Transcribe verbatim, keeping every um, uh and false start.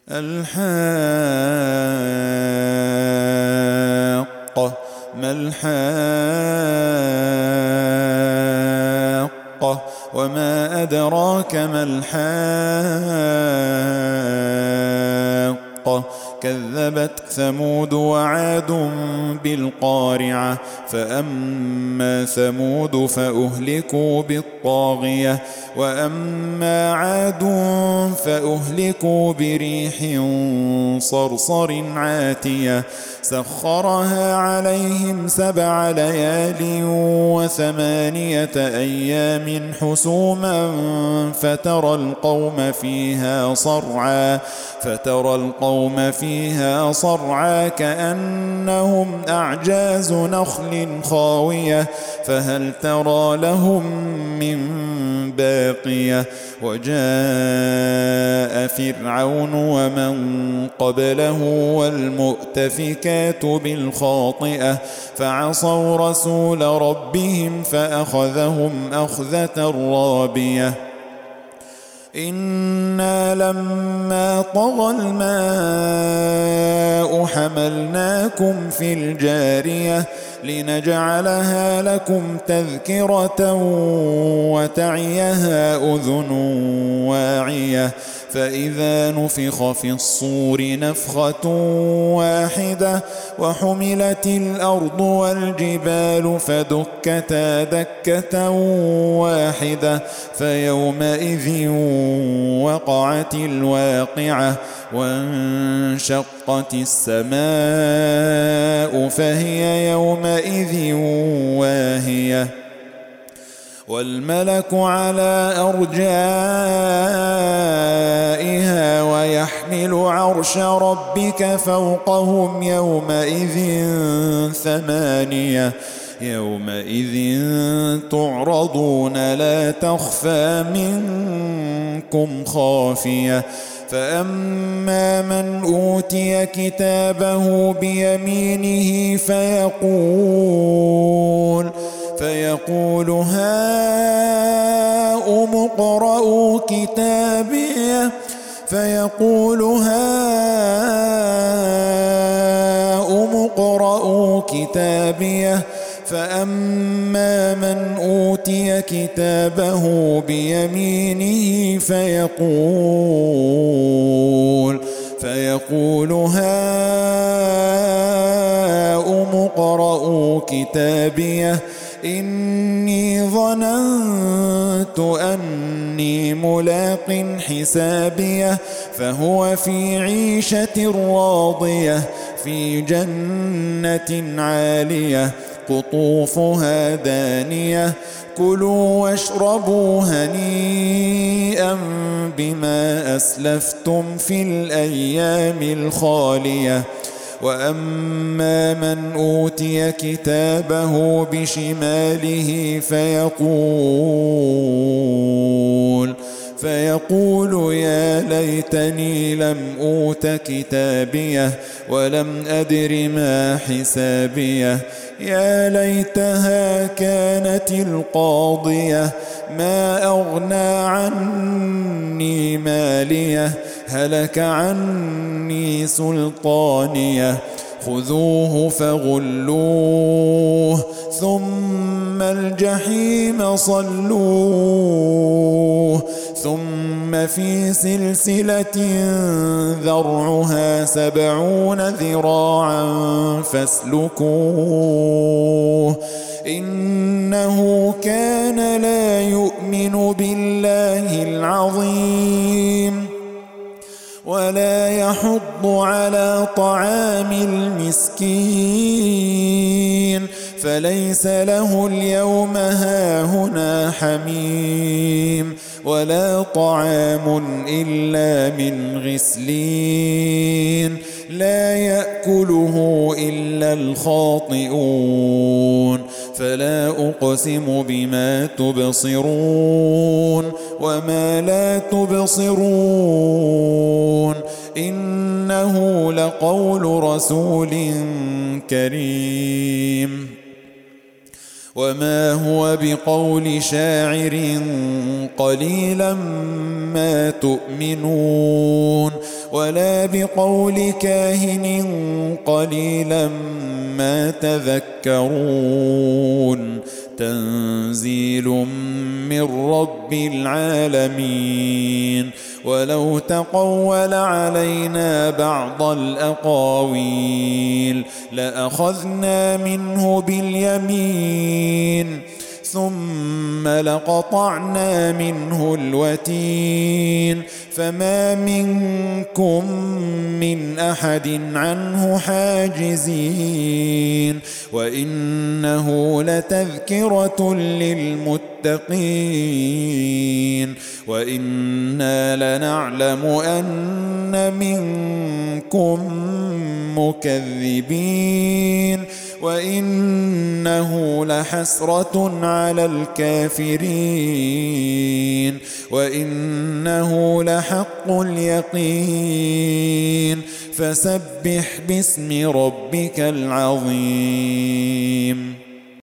الحاقة ما الحاقة وما أدراك ما الحاقة كذبت ثمود وعاد بالقارعة فأما ثمود فأهلكوا بالطاغية وأما عاد فأهلكوا بريح صرصر عاتية سخرها عليهم سبع ليال وثمانية أيام حسوما فترى القوم فيها صرعا فترى القوم فيها صرعا كأنهم أعجاز نخل خاوية فهل ترى لهم من باقية وجاء فرعون ومن قبله والمؤتفكات بالخاطئة فعصوا رسول ربهم فأخذهم أخذة رابية إنا لما طغى الماء حملناكم في الجارية لنجعلها لكم تذكرة وتعيها أذن واعية فإذا نفخ في الصور نفخة واحدة وحملت الأرض والجبال فدكتا دكة واحدة فيومئذ وقعت الواقعة وانشقت السماء فهي يومئذ واهية والملك على أرجائها ويحمل عرش ربك فوقهم يومئذ ثمانية يومئذ تعرضون لا تخفى منكم خافية فأما من أوتي كتابه بيمينه فيقول فيقول هاؤم اقرءوا كتابيه فيقول هاؤم اقرءوا كتابيه فأما من أوتي كتابه بيمينه فيقول فيقول هاؤم اقرءوا كتابيه إني ظننت أني ملاق حسابيه فهو في عيشة راضية في جنة عالية قطوفها دانية كلوا واشربوا هنيئا بما أسلفتم في الأيام الخالية وأما من أوتي كتابه بشماله فيقول فيقول يا ليتني لم أوت كتابيه ولم أدر ما حسابيه يا ليتها كانت القاضية ما أغنى عني ماليه هلك عني سلطانيه خذوه فغلوه ثم الجحيم صلوه ثم في سلسلة ذرعها سبعون ذراعا فاسلكوه إنه كان لا يؤمن بالله العظيم ولا يحض على طعام المسكين فليس له اليوم هاهنا حميم ولا طعام إلا من غسلين لا يأكله إلا الخاطئون فلا أقسم بما تبصرون وما لا تبصرون إنه لقول رسول كريم وما هو بقول شاعر قليلا ما تؤمنون ولا بقول كاهن قليلا ما تذكرون تنزيل من رب العالمين ولو تقول علينا بعض الأقاويل لأخذنا منه باليمين ثم لقطعنا منه الوتين فما منكم من أحد عنه حاجزين وإنه لتذكرة للمتقين وإنا لنعلم أن منكم مكذبين وإنه لحسرة على الكافرين وإنه لحق اليقين فسبح باسم ربك العظيم.